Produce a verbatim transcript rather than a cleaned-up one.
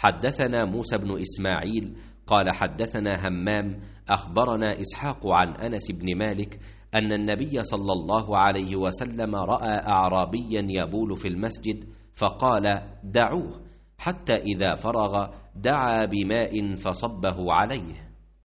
حدثنا موسى بن إسماعيل قال حدثنا همام أخبرنا إسحاق عن أنس بن مالك أن النبي صلى الله عليه وسلم رأى أعرابيا يبول في المسجد فقال دعوه، حتى إذا فرغ دعا بماء فصبه عليه.